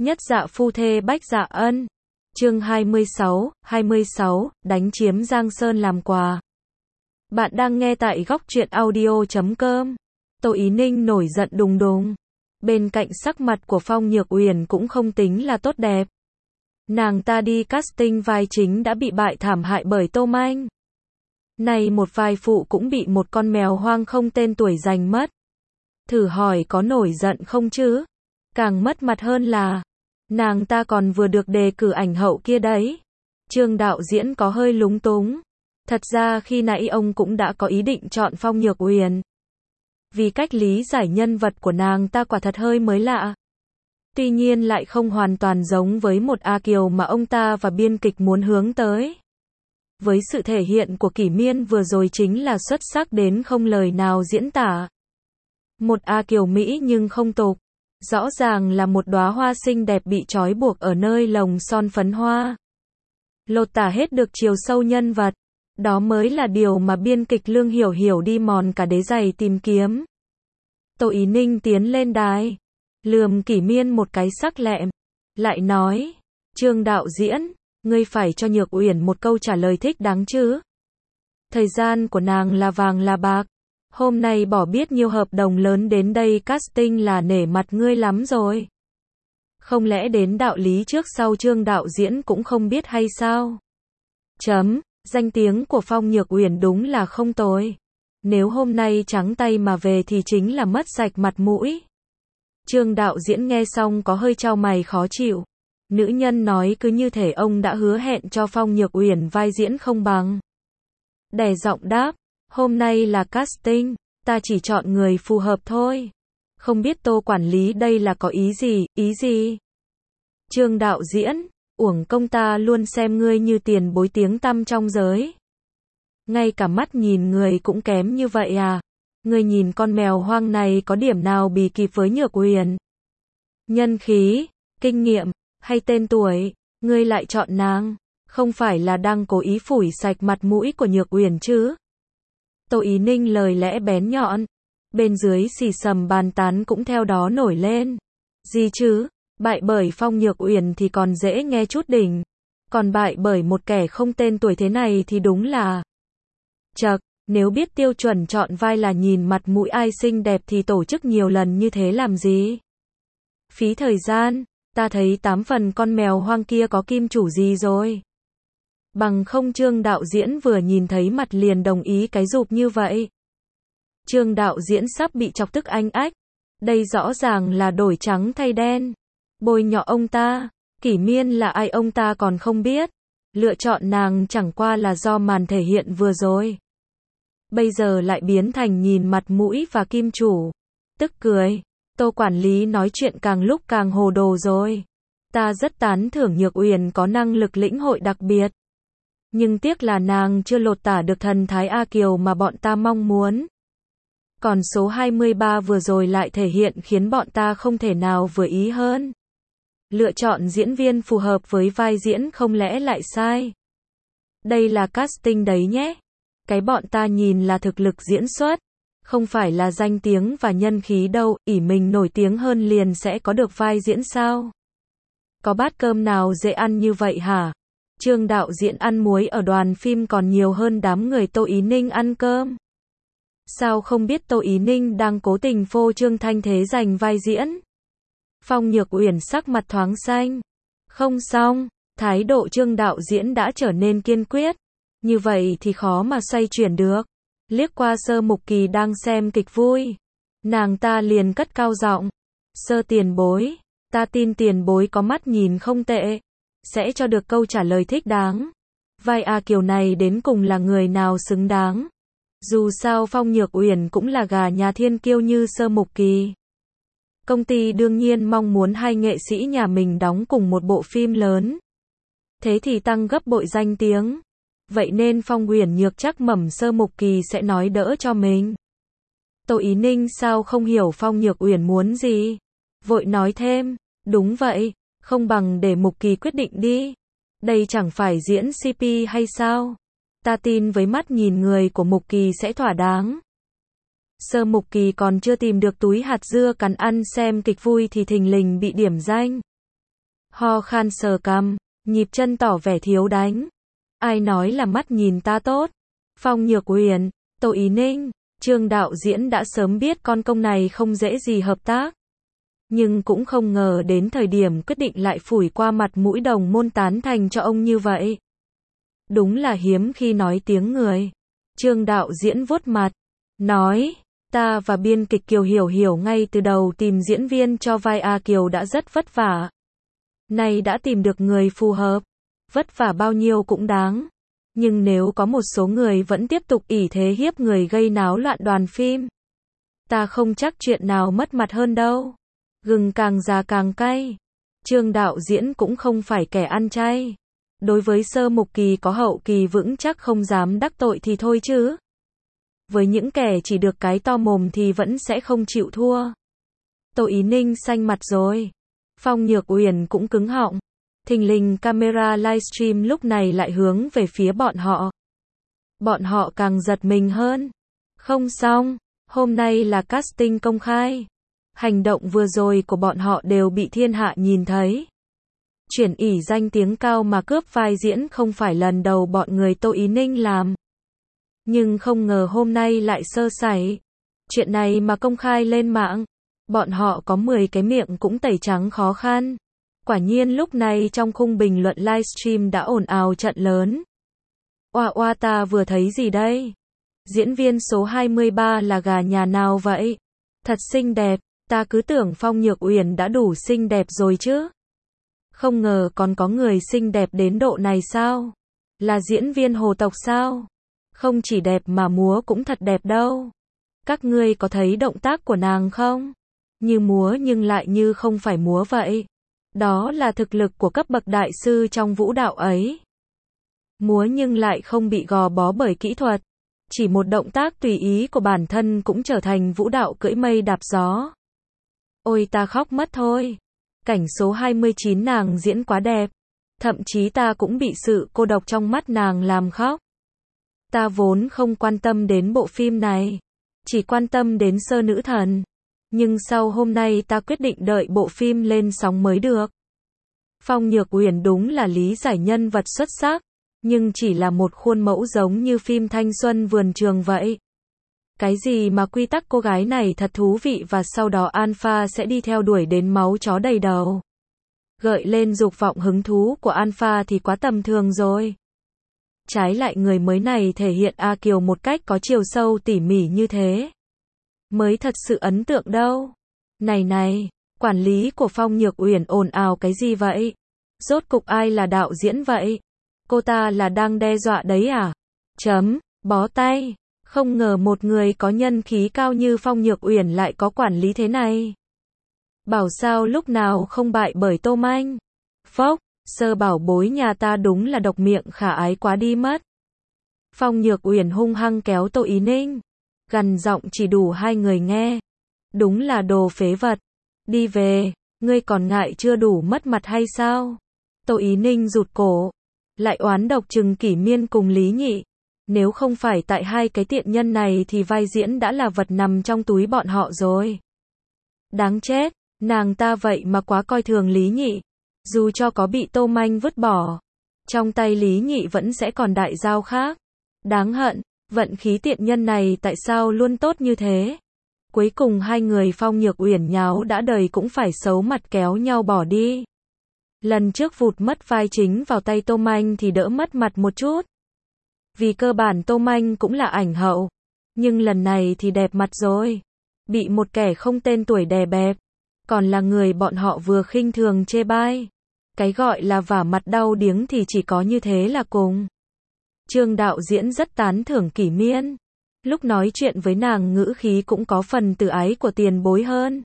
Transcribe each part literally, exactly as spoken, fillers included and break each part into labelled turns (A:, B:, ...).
A: Nhất dạ phu thê Bách Dạ Ân. Chương hai mươi sáu, hai mươi sáu, đánh chiếm Giang Sơn làm quà. Bạn đang nghe tại góc truyện audio chấm com. Tô Ý Ninh nổi giận đùng đùng. Bên cạnh sắc mặt của Phong Nhược Uyển cũng không tính là tốt đẹp. Nàng ta đi casting vai chính đã bị bại thảm hại bởi Tô Manh. Này một vai phụ cũng bị một con mèo hoang không tên tuổi giành mất. Thử hỏi có nổi giận không chứ? Càng mất mặt hơn là nàng ta còn vừa được đề cử ảnh hậu kia đấy. Trương đạo diễn có hơi lúng túng. Thật ra khi nãy ông cũng đã có ý định chọn Phong Nhược Uyển. Vì cách lý giải nhân vật của nàng ta quả thật hơi mới lạ. Tuy nhiên lại không hoàn toàn giống với một A Kiều mà ông ta và biên kịch muốn hướng tới. Với sự thể hiện của Kỷ Miên vừa rồi chính là xuất sắc đến không lời nào diễn tả. Một A Kiều Mỹ nhưng không tục. Rõ ràng là một đóa hoa xinh đẹp bị trói buộc ở nơi lồng son phấn hoa. Lột tả hết được chiều sâu nhân vật. Đó mới là điều mà biên kịch Lương Hiểu Hiểu đi mòn cả đế giày tìm kiếm. Tô Ý Ninh tiến lên đài. Lườm Kỷ Miên một cái sắc lẹm. Lại nói. Trương đạo diễn. Ngươi phải cho Nhược Uyển một câu trả lời thích đáng chứ. Thời gian của nàng là vàng là bạc. Hôm nay bỏ biết nhiều hợp đồng lớn đến đây casting là nể mặt ngươi lắm rồi. Không lẽ đến đạo lý trước sau Trương đạo diễn cũng không biết hay sao? Chấm, danh tiếng của Phong Nhược Uyển đúng là không tồi. Nếu hôm nay trắng tay mà về thì chính là mất sạch mặt mũi. Trương đạo diễn nghe xong có hơi chau mày khó chịu. Nữ nhân nói cứ như thể ông đã hứa hẹn cho Phong Nhược Uyển vai diễn không bằng. Đè giọng đáp. Hôm nay là casting, ta chỉ chọn người phù hợp thôi. Không biết Tô quản lý đây là có ý gì, ý gì? Trương đạo diễn, uổng công ta luôn xem ngươi như tiền bối tiếng tăm trong giới. Ngay cả mắt nhìn người cũng kém như vậy à? Ngươi nhìn con mèo hoang này có điểm nào bì kịp với Nhược Uyển? Nhân khí, kinh nghiệm, hay tên tuổi, ngươi lại chọn nàng, không phải là đang cố ý phủi sạch mặt mũi của Nhược Uyển chứ? Tô Ý Ninh lời lẽ bén nhọn. Bên dưới xì xầm bàn tán cũng theo đó nổi lên. Gì chứ? Bại bởi Phong Nhược Uyển thì còn dễ nghe chút đỉnh. Còn bại bởi một kẻ không tên tuổi thế này thì đúng là... Chậc, nếu biết tiêu chuẩn chọn vai là nhìn mặt mũi ai xinh đẹp thì tổ chức nhiều lần như thế làm gì? Phí thời gian, ta thấy tám phần con mèo hoang kia có kim chủ gì rồi. Bằng không Trương đạo diễn vừa nhìn thấy mặt liền đồng ý cái rụp như vậy. Trương đạo diễn sắp bị chọc tức anh ách. Đây rõ ràng là đổi trắng thay đen. Bôi nhọ ông ta. Kỷ Miên là ai ông ta còn không biết. Lựa chọn nàng chẳng qua là do màn thể hiện vừa rồi. Bây giờ lại biến thành nhìn mặt mũi và kim chủ. Tức cười. Tô quản lý nói chuyện càng lúc càng hồ đồ rồi. Ta rất tán thưởng Nhược Uyển có năng lực lĩnh hội đặc biệt. Nhưng tiếc là nàng chưa lột tả được thần thái A Kiều mà bọn ta mong muốn. Còn số hai mươi ba vừa rồi lại thể hiện khiến bọn ta không thể nào vừa ý hơn. Lựa chọn diễn viên phù hợp với vai diễn không lẽ lại sai. Đây là casting đấy nhé. Cái bọn ta nhìn là thực lực diễn xuất. Không phải là danh tiếng và nhân khí đâu, ỷ mình nổi tiếng hơn liền sẽ có được vai diễn sao? Có bát cơm nào dễ ăn như vậy hả? Trương đạo diễn ăn muối ở đoàn phim còn nhiều hơn đám người Tô Ý Ninh ăn cơm. Sao không biết Tô Ý Ninh đang cố tình phô trương thanh thế giành vai diễn? Phong Nhược Uyển sắc mặt thoáng xanh. Không xong, thái độ Trương đạo diễn đã trở nên kiên quyết. Như vậy thì khó mà xoay chuyển được. Liếc qua Sơ Mục Kỳ đang xem kịch vui. Nàng ta liền cất cao giọng. Sơ tiền bối, ta tin tiền bối có mắt nhìn không tệ. Sẽ cho được câu trả lời thích đáng. Vai A Kiều này đến cùng là người nào xứng đáng. Dù sao Phong Nhược Uyển cũng là gà nhà thiên kiêu như Sơ Mục Kỳ. Công ty đương nhiên mong muốn hai nghệ sĩ nhà mình đóng cùng một bộ phim lớn. Thế thì tăng gấp bội danh tiếng. Vậy nên Phong Uyển Nhược chắc mẩm Sơ Mục Kỳ sẽ nói đỡ cho mình. Tô Ý Ninh sao không hiểu Phong Nhược Uyển muốn gì. Vội nói thêm. Đúng vậy. Không bằng để Mục Kỳ quyết định đi. Đây chẳng phải diễn xê pê hay sao? Ta tin với mắt nhìn người của Mục Kỳ sẽ thỏa đáng. Sơ Mục Kỳ còn chưa tìm được túi hạt dưa cắn ăn xem kịch vui thì thình lình bị điểm danh. Ho khan sờ cằm, nhịp chân tỏ vẻ thiếu đánh. Ai nói là mắt nhìn ta tốt? Phong Nhược Uyển, Tô Ý Ninh, Trương đạo diễn đã sớm biết con công này không dễ gì hợp tác. Nhưng cũng không ngờ đến thời điểm quyết định lại phủi qua mặt mũi đồng môn tán thành cho ông như vậy. Đúng là hiếm khi nói tiếng người. Trương đạo diễn vuốt mặt, nói, ta và biên kịch Kiều Hiểu Hiểu ngay từ đầu tìm diễn viên cho vai A Kiều đã rất vất vả. Nay đã tìm được người phù hợp, vất vả bao nhiêu cũng đáng. Nhưng nếu có một số người vẫn tiếp tục ỷ thế hiếp người gây náo loạn đoàn phim, ta không chắc chuyện nào mất mặt hơn đâu. Gừng càng già càng cay. Trương đạo diễn cũng không phải kẻ ăn chay. Đối với Sơ Mục Kỳ có hậu kỳ vững chắc không dám đắc tội thì thôi chứ. Với những kẻ chỉ được cái to mồm thì vẫn sẽ không chịu thua. Tô Ý Ninh xanh mặt rồi. Phong Nhược Uyển cũng cứng họng. Thình lình camera livestream lúc này lại hướng về phía bọn họ. Bọn họ càng giật mình hơn. Không xong, hôm nay là casting công khai. Hành động vừa rồi của bọn họ đều bị thiên hạ nhìn thấy. Chuyển ỷ danh tiếng cao mà cướp vai diễn không phải lần đầu bọn người Tô Ý Ninh làm. Nhưng không ngờ hôm nay lại sơ sẩy. Chuyện này mà công khai lên mạng, bọn họ có mười cái miệng cũng tẩy trắng khó khăn. Quả nhiên lúc này trong khung bình luận livestream đã ồn ào trận lớn. Oa oa ta vừa thấy gì đây? Diễn viên số hai mươi ba là gà nhà nào vậy? Thật xinh đẹp, ta cứ tưởng Phong Nhược Uyển đã đủ xinh đẹp rồi chứ. Không ngờ còn có người xinh đẹp đến độ này sao? Là diễn viên hồ tộc sao? Không chỉ đẹp mà múa cũng thật đẹp đâu. Các ngươi có thấy động tác của nàng không? Như múa nhưng lại như không phải múa vậy. Đó là thực lực của cấp bậc đại sư trong vũ đạo ấy. Múa nhưng lại không bị gò bó bởi kỹ thuật. Chỉ một động tác tùy ý của bản thân cũng trở thành vũ đạo cưỡi mây đạp gió. Ôi ta khóc mất thôi. Cảnh số hai mươi chín nàng diễn quá đẹp. Thậm chí ta cũng bị sự cô độc trong mắt nàng làm khóc. Ta vốn không quan tâm đến bộ phim này. Chỉ quan tâm đến Sơ Nữ Thần. Nhưng sau hôm nay ta quyết định đợi bộ phim lên sóng mới được. Phong Nhược Uyển đúng là lý giải nhân vật xuất sắc. Nhưng chỉ là một khuôn mẫu giống như phim thanh xuân vườn trường vậy. Cái gì mà quy tắc cô gái này thật thú vị và sau đó Alpha sẽ đi theo đuổi đến máu chó đầy đầu. Gợi lên dục vọng hứng thú của Alpha thì quá tầm thường rồi. Trái lại người mới này thể hiện A Kiều một cách có chiều sâu tỉ mỉ như thế. Mới thật sự ấn tượng đâu. Này này, quản lý của Phong Nhược Uyển ồn ào cái gì vậy? Rốt cục ai là đạo diễn vậy? Cô ta là đang đe dọa đấy à? Chấm, bó tay. Không ngờ một người có nhân khí cao như Phong Nhược Uyển lại có quản lý thế này. Bảo sao lúc nào không bại bởi Tô Manh. Phốc, Sơ bảo bối nhà ta đúng là độc miệng khả ái quá đi mất. Phong Nhược Uyển hung hăng kéo Tô Ý Ninh. Gằn giọng chỉ đủ hai người nghe. Đúng là đồ phế vật. Đi về, ngươi còn ngại chưa đủ mất mặt hay sao? Tô Ý Ninh rụt cổ. Lại oán độc chừng Kỷ Miên cùng Lý Nhị. Nếu không phải tại hai cái tiện nhân này thì vai diễn đã là vật nằm trong túi bọn họ rồi. Đáng chết, nàng ta vậy mà quá coi thường Lý Nhị. Dù cho có bị Tô Manh vứt bỏ, trong tay Lý Nhị vẫn sẽ còn đại dao khác. Đáng hận, vận khí tiện nhân này tại sao luôn tốt như thế? Cuối cùng hai người Phong Nhược Uyển nháo đã đời cũng phải xấu mặt kéo nhau bỏ đi. Lần trước vụt mất vai chính vào tay Tô Manh thì đỡ mất mặt một chút. Vì cơ bản Tô Manh cũng là ảnh hậu. Nhưng lần này thì đẹp mặt rồi. Bị một kẻ không tên tuổi đè bẹp. Còn là người bọn họ vừa khinh thường chê bai. Cái gọi là vả mặt đau điếng thì chỉ có như thế là cùng. Trương đạo diễn rất tán thưởng Kỷ Miên. Lúc nói chuyện với nàng ngữ khí cũng có phần từ ái của tiền bối hơn.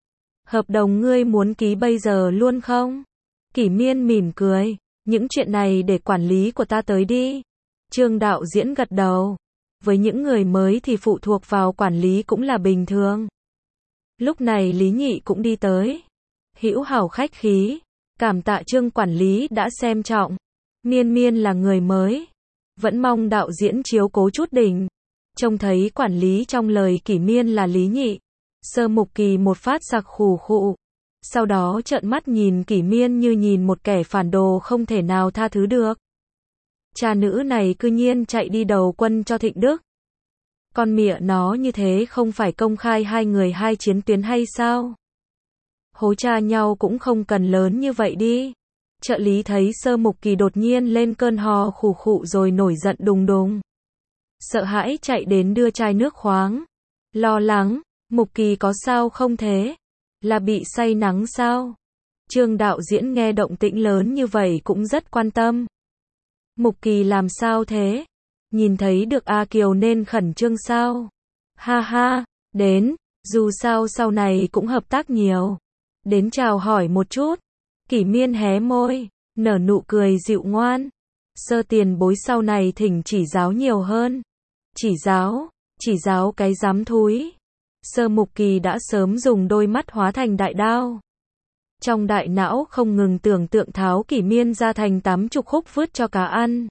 A: Hợp đồng ngươi muốn ký bây giờ luôn không? Kỷ Miên mỉm cười. Những chuyện này để quản lý của ta tới đi. Trương đạo diễn gật đầu. Với những người mới thì phụ thuộc vào quản lý cũng là bình thường. Lúc này Lý Nhị cũng đi tới. Hữu hảo khách khí. Cảm tạ Trương quản lý đã xem trọng. Miên Miên là người mới. Vẫn mong đạo diễn chiếu cố chút đỉnh. Trông thấy quản lý trong lời Kỷ Miên là Lý Nhị. Sơ Mục Kỳ một phát sặc khù khụ. Sau đó trợn mắt nhìn Kỷ Miên như nhìn một kẻ phản đồ không thể nào tha thứ được. Cha nữ này cư nhiên chạy đi đầu quân cho Thịnh Đức. Con mịa nó như thế không phải công khai hai người hai chiến tuyến hay sao? Hố cha nhau cũng không cần lớn như vậy đi. Trợ lý thấy Sơ Mục Kỳ đột nhiên lên cơn ho khủ khụ rồi nổi giận đùng đùng. Sợ hãi chạy đến đưa chai nước khoáng. Lo lắng, Mục Kỳ có sao không thế? Là bị say nắng sao? Trương đạo diễn nghe động tĩnh lớn như vậy cũng rất quan tâm. Mục Kỳ làm sao thế? Nhìn thấy được A Kiều nên khẩn trương sao? Ha ha, đến, dù sao sau này cũng hợp tác nhiều. Đến chào hỏi một chút. Kỷ Miên hé môi, nở nụ cười dịu ngoan. Sơ tiền bối sau này thỉnh chỉ giáo nhiều hơn. Chỉ giáo, chỉ giáo cái dám thúi. Sơ Mục Kỳ đã sớm dùng đôi mắt hóa thành đại đao. Trong đại não không ngừng tưởng tượng tháo Kỷ Miên ra thành tám chục khúc vứt cho cá ăn.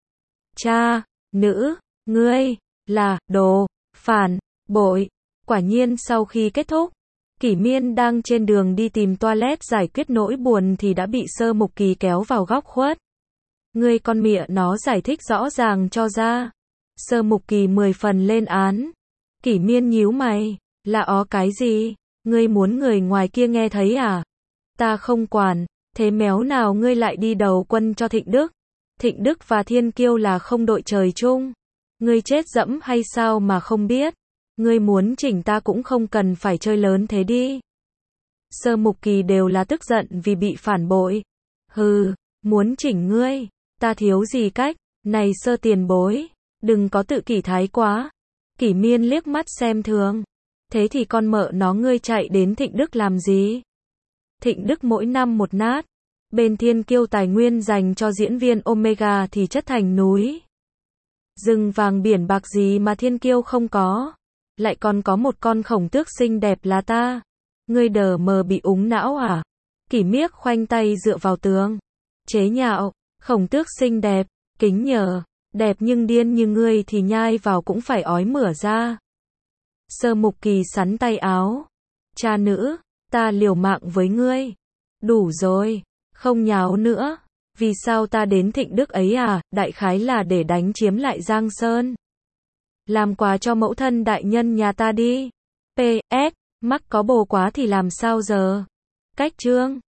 A: Cha, nữ, ngươi, là, đồ, phản, bội. Quả nhiên sau khi kết thúc, Kỷ Miên đang trên đường đi tìm toilet giải quyết nỗi buồn thì đã bị Sơ Mục Kỳ kéo vào góc khuất. Ngươi con mịa nó giải thích rõ ràng cho ra. Sơ Mục Kỳ mười phần lên án. Kỷ Miên nhíu mày, là ó cái gì? Ngươi muốn người ngoài kia nghe thấy à? Ta không quản, thế méo nào ngươi lại đi đầu quân cho Thịnh Đức? Thịnh Đức và Thiên Kiêu là không đội trời chung. Ngươi chết dẫm hay sao mà không biết? Ngươi muốn chỉnh ta cũng không cần phải chơi lớn thế đi. Sơ Mục Kỳ đều là tức giận vì bị phản bội. Hừ, muốn chỉnh ngươi, ta thiếu gì cách, này Sơ tiền bối, đừng có tự kỷ thái quá. Kỷ Miên liếc mắt xem thường. Thế thì con mợ nó ngươi chạy đến Thịnh Đức làm gì? Thịnh Đức mỗi năm một nát. Bên Thiên Kiêu tài nguyên dành cho diễn viên Omega thì chất thành núi. Rừng vàng biển bạc gì mà Thiên Kiêu không có. Lại còn có một con khổng tước xinh đẹp là ta. Ngươi đờ mờ bị úng não à? Kỷ Miếc khoanh tay dựa vào tường. Chế nhạo, khổng tước xinh đẹp, kính nhờ, đẹp nhưng điên như ngươi thì nhai vào cũng phải ói mửa ra. Sơ Mục Kỳ sắn tay áo. Cha nữ, ta liều mạng với ngươi. Đủ rồi, không nháo nữa. Vì sao ta đến Thịnh Đức ấy à? Đại khái là để đánh chiếm lại Giang Sơn. Làm quà cho mẫu thân đại nhân nhà ta đi. pê ét, mắc có bồ quá thì làm sao giờ? Cách chương